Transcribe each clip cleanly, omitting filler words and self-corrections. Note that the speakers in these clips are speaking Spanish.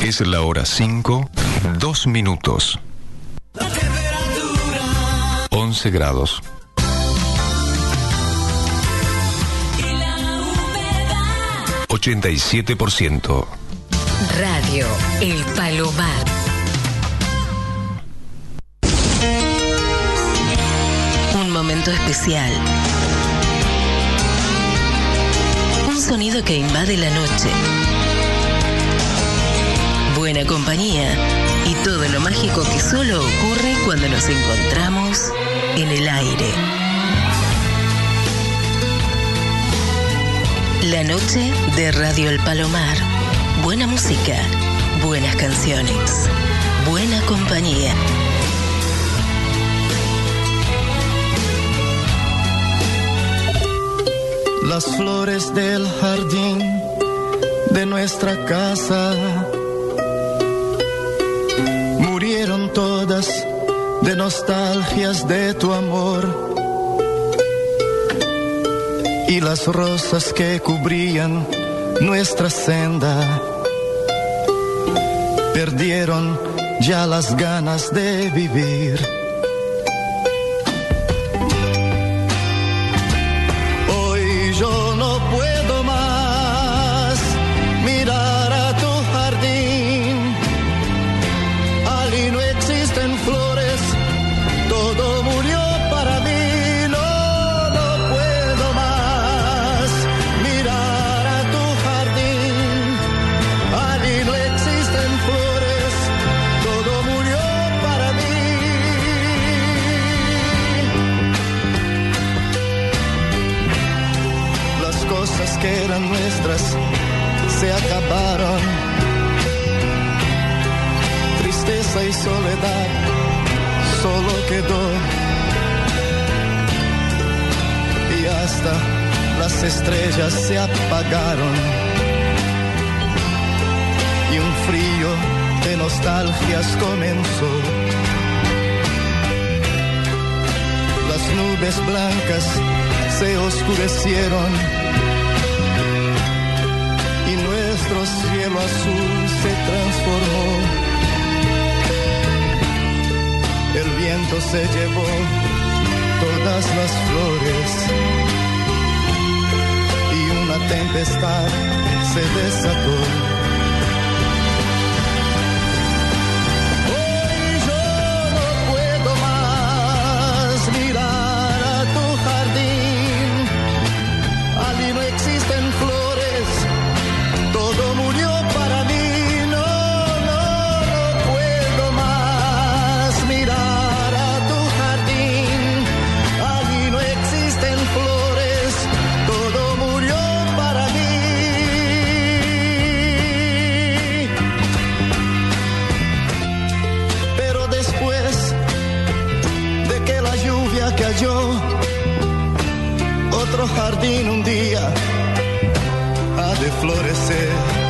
Es la hora 5, 2 minutos. 11 grados. Y la humedad. 87%. Radio El Palomar. Un momento especial. Un sonido que invade la noche. Buena compañía y todo lo mágico que solo ocurre cuando nos encontramos en el aire. La noche de Radio El Palomar. Buena música, buenas canciones, buena compañía. Las flores del jardín de nuestra casa murieron todas de nostalgias de tu amor, y las rosas que cubrían nuestra senda perdieron ya las ganas de vivir. Hoy yo no puedo más mirar a tu jardín. Allí no existen flores, todo murió para mí. No puedo más mirar a tu jardín. Allí no existen flores, todo murió para mí. Las cosas que eran nuestras se acabaron. Tristeza y soledad solo quedó, y hasta las estrellas se apagaron, y un frío de nostalgias comenzó. Las nubes blancas se oscurecieron y nuestro cielo azul se transformó. El viento se llevó todas las flores y una tempestad se desató. Hoy yo no puedo más mirar a tu jardín. Allí no existen flores, todo murió para mí. Cayó, otro jardín un día ha de florecer.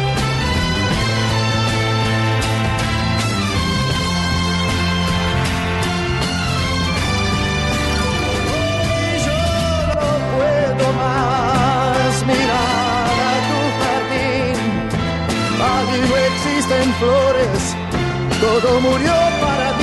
Hoy yo no puedo más mirar a tu jardín. Allí no existen flores, todo murió para